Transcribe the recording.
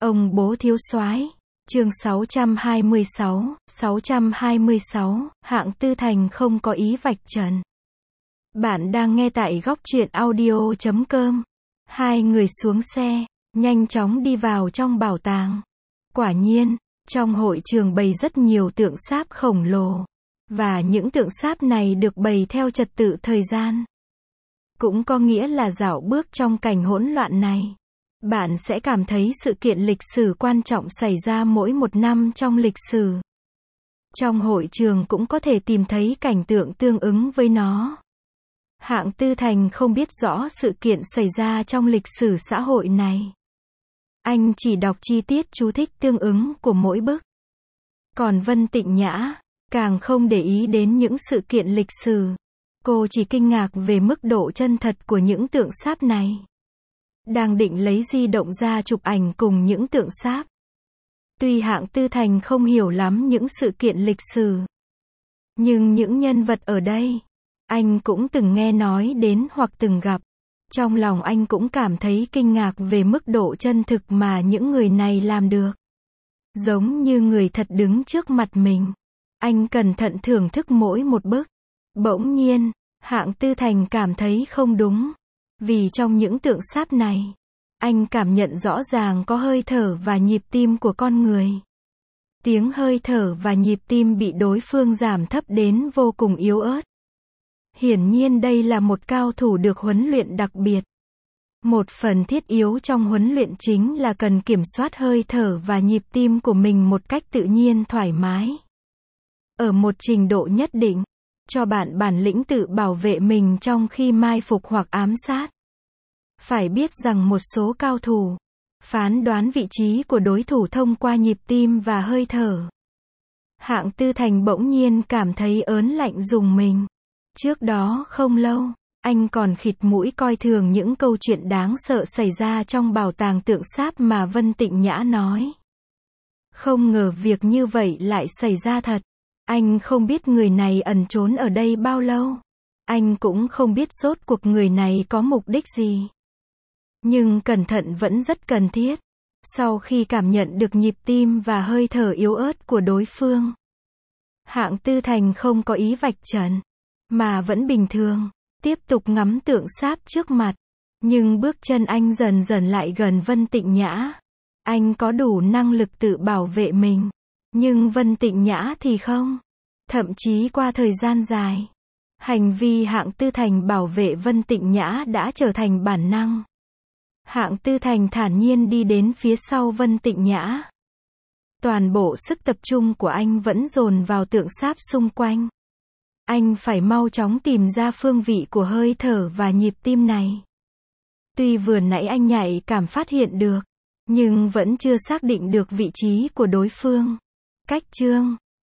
Ông bố thiếu soái. Chương 626, Hạng Tư Thành không có ý vạch trần. Bạn đang nghe tại góc truyện audio.com. Hai người xuống xe, nhanh chóng đi vào trong bảo tàng. Quả nhiên, trong hội trường bày rất nhiều tượng sáp khổng lồ. Và những tượng sáp này được bày theo trật tự thời gian. Cũng có nghĩa là dạo bước trong cảnh hỗn loạn này. Bạn sẽ cảm thấy sự kiện lịch sử quan trọng xảy ra mỗi một năm trong lịch sử. Trong hội trường cũng có thể tìm thấy cảnh tượng tương ứng với nó. Hạng Tư Thành không biết rõ sự kiện xảy ra trong lịch sử xã hội này. Anh chỉ đọc chi tiết chú thích tương ứng của mỗi bức. Còn Vân Tịnh Nhã, càng không để ý đến những sự kiện lịch sử. Cô chỉ kinh ngạc về mức độ chân thật của những tượng sáp này. Đang định lấy di động ra chụp ảnh cùng những tượng sáp. Tuy Hạng Tư Thành không hiểu lắm những sự kiện lịch sử, nhưng những nhân vật ở đây, anh cũng từng nghe nói đến hoặc từng gặp. Trong lòng anh cũng cảm thấy kinh ngạc về mức độ chân thực mà những người này làm được. Giống như người thật đứng trước mặt mình. Anh cẩn thận thưởng thức mỗi một bức. Bỗng nhiên, Hạng Tư Thành cảm thấy không đúng. Vì trong những tượng sáp này, anh cảm nhận rõ ràng có hơi thở và nhịp tim của con người. Tiếng hơi thở và nhịp tim bị đối phương giảm thấp đến vô cùng yếu ớt. Hiển nhiên đây là một cao thủ được huấn luyện đặc biệt. Một phần thiết yếu trong huấn luyện chính là cần kiểm soát hơi thở và nhịp tim của mình một cách tự nhiên thoải mái. Ở một trình độ nhất định, cho bạn bản lĩnh tự bảo vệ mình trong khi mai phục hoặc ám sát. Phải biết rằng một số cao thủ phán đoán vị trí của đối thủ thông qua nhịp tim và hơi thở. Hạng Tư Thành bỗng nhiên cảm thấy ớn lạnh rùng mình. Trước đó không lâu, anh còn khịt mũi coi thường những câu chuyện đáng sợ xảy ra trong bảo tàng tượng sáp mà Vân Tịnh Nhã nói. Không ngờ việc như vậy lại xảy ra thật. Anh không biết người này ẩn trốn ở đây bao lâu. Anh cũng không biết rốt cuộc người này có mục đích gì. Nhưng cẩn thận vẫn rất cần thiết. Sau khi cảm nhận được nhịp tim và hơi thở yếu ớt của đối phương, Hạng Tư Thành không có ý vạch trần, mà vẫn bình thường, tiếp tục ngắm tượng sáp trước mặt. Nhưng bước chân anh dần dần lại gần Vân Tịnh Nhã. Anh có đủ năng lực tự bảo vệ mình. Nhưng Vân Tịnh Nhã thì không. Thậm chí qua thời gian dài, hành vi Hạng Tư Thành bảo vệ Vân Tịnh Nhã đã trở thành bản năng. Hạng Tư Thành thản nhiên đi đến phía sau Vân Tịnh Nhã. Toàn bộ sức tập trung của anh vẫn dồn vào tượng sáp xung quanh. Anh phải mau chóng tìm ra phương vị của hơi thở và nhịp tim này. Tuy vừa nãy anh nhạy cảm phát hiện được, nhưng vẫn chưa xác định được vị trí của đối phương. Cách chương